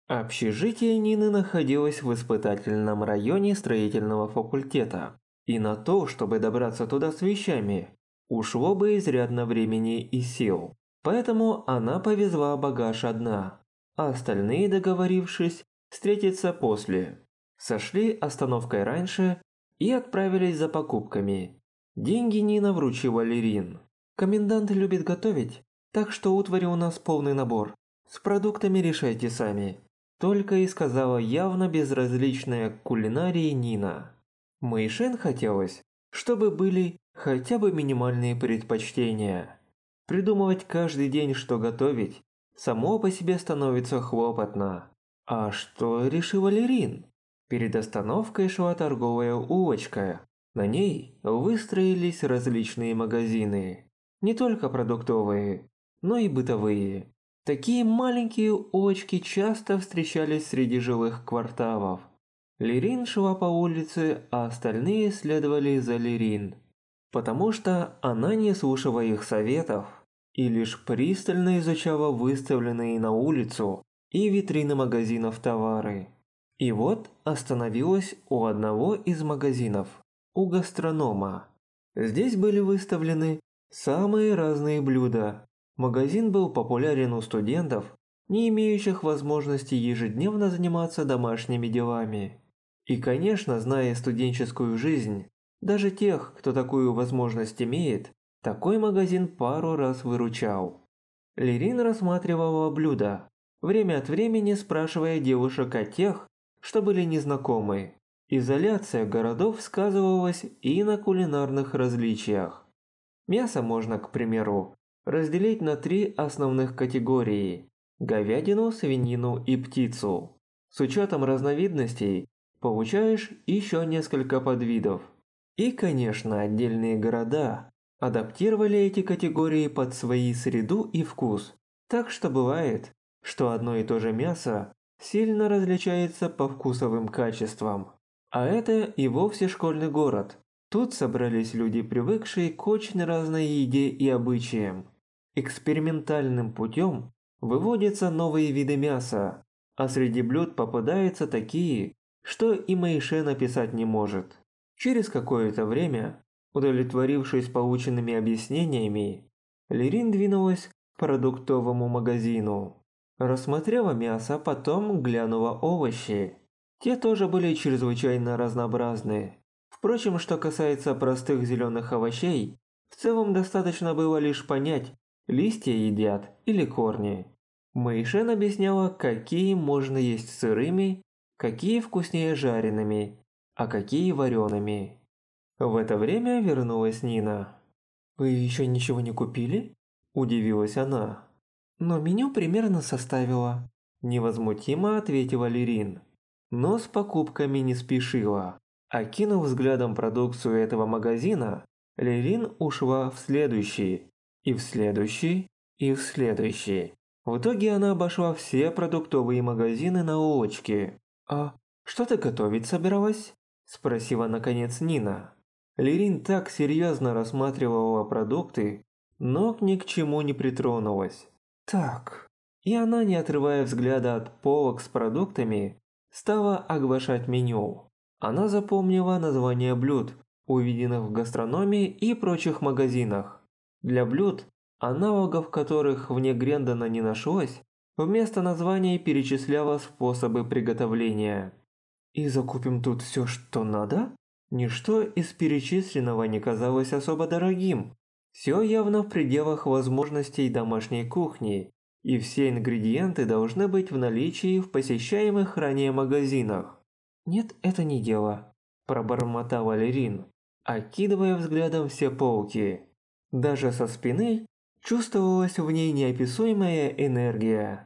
Общежитие Нины находилось в испытательном районе строительного факультета, и на то, чтобы добраться туда с вещами, ушло бы изрядно времени и сил. Поэтому она повезла багаж одна, а остальные, договорившись, встретиться после. Сошли остановкой раньше и отправились за покупками. Деньги Нина вручила Лерин. «Комендант любит готовить, так что утвари у нас полный набор. С продуктами решайте сами», – только и сказала явно безразличная к кулинарии Нина. Мэйшен хотелось, чтобы были хотя бы минимальные предпочтения. Придумывать каждый день, что готовить, само по себе становится хлопотно. А что решила Лерин? Перед остановкой шла торговая улочка. На ней выстроились различные магазины. Не только продуктовые, но и бытовые. Такие маленькие улочки часто встречались среди жилых кварталов. Лерин шла по улице, а остальные следовали за Лерин. Потому что она не слушала их советов и лишь пристально изучала выставленные на улицу и витрины магазинов товары. И вот остановилась у одного из магазинов, у гастронома. Здесь были выставлены самые разные блюда. Магазин был популярен у студентов, не имеющих возможности ежедневно заниматься домашними делами. И, конечно, зная студенческую жизнь, даже тех, кто такую возможность имеет, такой магазин пару раз выручал. Лерин рассматривала блюда, время от времени спрашивая девушек о тех, что были незнакомы. Изоляция городов сказывалась и на кулинарных различиях. Мясо можно, к примеру, разделить на 3 основных категории – говядину, свинину и птицу. С учетом разновидностей получаешь еще несколько подвидов. И, конечно, отдельные города адаптировали эти категории под свои среду и вкус. Так что бывает, что одно и то же мясо сильно различается по вкусовым качествам. А это и вовсе школьный город. Тут собрались люди, привыкшие к очень разной еде и обычаям. Экспериментальным путем выводятся новые виды мяса, а среди блюд попадаются такие, что и Мэйшен написать не может. Через какое-то время, удовлетворившись полученными объяснениями, Лерин двинулась к продуктовому магазину. Рассмотрела мясо, потом глянула овощи. Те тоже были чрезвычайно разнообразны. Впрочем, что касается простых зеленых овощей, в целом достаточно было лишь понять, листья едят или корни. Мэйшен объясняла, какие можно есть сырыми, какие вкуснее жареными, а какие вареными. В это время вернулась Нина. «Вы еще ничего не купили?» – удивилась она. «Но меню примерно составила», – невозмутимо ответила Лерин. Но с покупками не спешила. Окинув взглядом продукцию этого магазина, Лерин ушла в следующий, и в следующий, и в следующий. В итоге она обошла все продуктовые магазины на улочке. «А что ты готовить собиралась?» – спросила наконец Нина. Лерин так серьезно рассматривала продукты, но ни к чему не притронулась. «Так...» И она, не отрывая взгляда от полок с продуктами, стала оглашать меню. Она запомнила названия блюд, увиденных в гастрономе и прочих магазинах. Для блюд, аналогов которых вне Грендона не нашлось, вместо названий перечисляла способы приготовления. «И закупим тут все, что надо?» Ничто из перечисленного не казалось особо дорогим. Все явно в пределах возможностей домашней кухни, и все ингредиенты должны быть в наличии в посещаемых ранее магазинах. «Нет, это не дело», – пробормотала Лерин, окидывая взглядом все полки. Даже со спины чувствовалась в ней неописуемая энергия.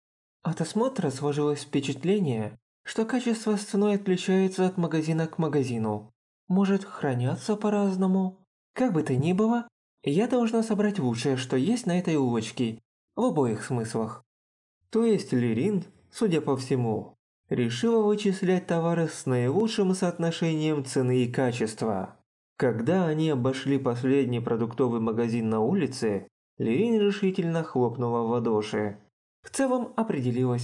От осмотра сложилось впечатление, что качество с ценой отличается от магазина к магазину. Может, хранятся по-разному? Как бы то ни было, я должна собрать лучшее, что есть на этой улочке, в обоих смыслах. То есть Лерин, судя по всему, решила вычислять товары с наилучшим соотношением цены и качества. Когда они обошли последний продуктовый магазин на улице, Лерин решительно хлопнула в ладоши. В целом определилась.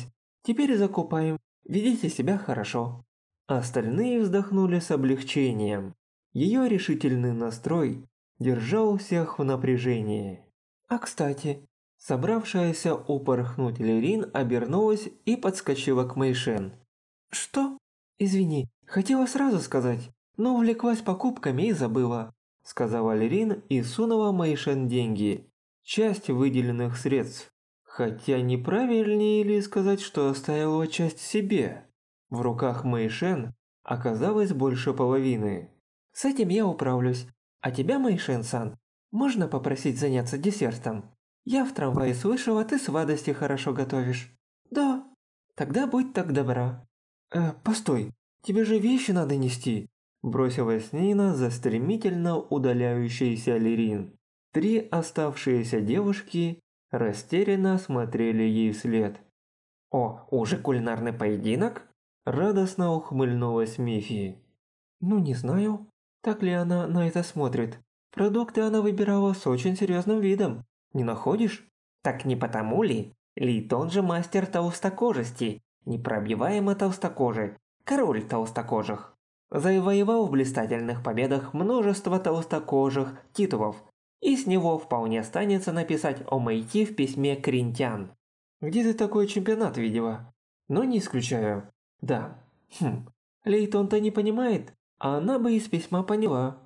Теперь закупаем. Ведите себя хорошо». Остальные вздохнули с облегчением. Ее решительный настрой держал всех в напряжении. А кстати, собравшаяся упорхнуть Лерин обернулась и подскочила к Мэйшен. «Что? Извини, хотела сразу сказать, но увлеклась покупками и забыла», сказала Лерин и сунула Мэйшен деньги. Часть выделенных средств. Хотя неправильнее ли сказать, что оставила часть себе? В руках Мэйшен оказалось больше половины. «С этим я управлюсь. А тебя, Мэйшен-сан, можно попросить заняться десертом? Я в трамвае слышала, ты сладости хорошо готовишь». «Да». «Тогда будь так добра». Постой, тебе же вещи надо нести», бросилась Нина за стремительно удаляющейся Лерин. 3 оставшиеся девушки растерянно смотрели ей вслед. «О, уже кулинарный поединок?» Радостно ухмыльнулась Мифи. «Ну не знаю, так ли она на это смотрит. Продукты она выбирала с очень серьезным видом. Не находишь?» «Так не потому ли? Лейтон же мастер толстокожести, непробиваемо толстокожий, король толстокожих. Завоевал в блистательных победах множество толстокожих титулов, и с него вполне станется написать о Мэйти в письме Кринтян». «Где ты такой чемпионат видела?» «Но не исключаю». «Да. Лейтон-то не понимает, а она бы из письма поняла».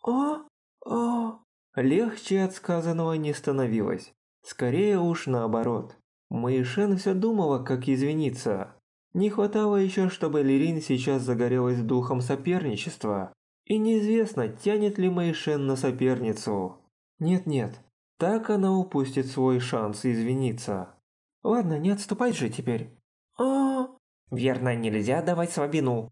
«О». Легче от сказанного не становилось. Скорее уж наоборот. Мэйшен все думала, как извиниться. Не хватало еще, чтобы Лерин сейчас загорелась духом соперничества. И неизвестно, тянет ли Мэйшен на соперницу. Нет-нет, так она упустит свой шанс извиниться. Ладно, не отступай же теперь. Верно, нельзя давать слабину.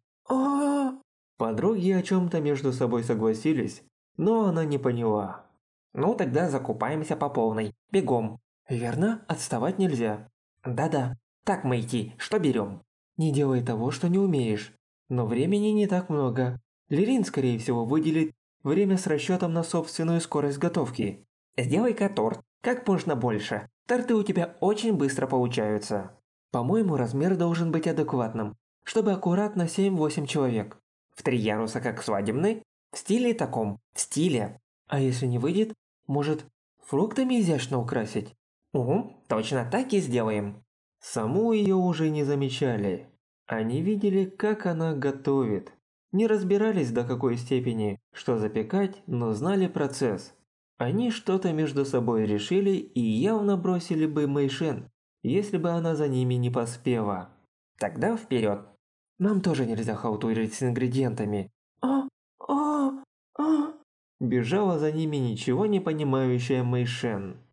Подруги о чем-то между собой согласились, но она не поняла. Ну тогда закупаемся по полной. Бегом. Верно, отставать нельзя. Да-да. Так, Мэйти, что берем? Не делай того, что не умеешь. Но времени не так много. Лерин, скорее всего, выделит время с расчетом на собственную скорость готовки. Сделай-ка торт. Как можно больше. Торты у тебя очень быстро получаются. По-моему, размер должен быть адекватным, чтобы аккуратно 7-8 человек. В 3 яруса, как свадебный? В стиле таком. В стиле. А если не выйдет, может, фруктами изящно украсить? Угу, точно так и сделаем. Саму ее уже не замечали. Они видели, как она готовит. Не разбирались до какой степени, что запекать, но знали процесс. Они что-то между собой решили и явно бросили бы Мэйшен, если бы она за ними не поспела. Тогда вперед. Нам тоже нельзя халтурить с ингредиентами. Бежала за ними ничего не понимающая Мэйшен.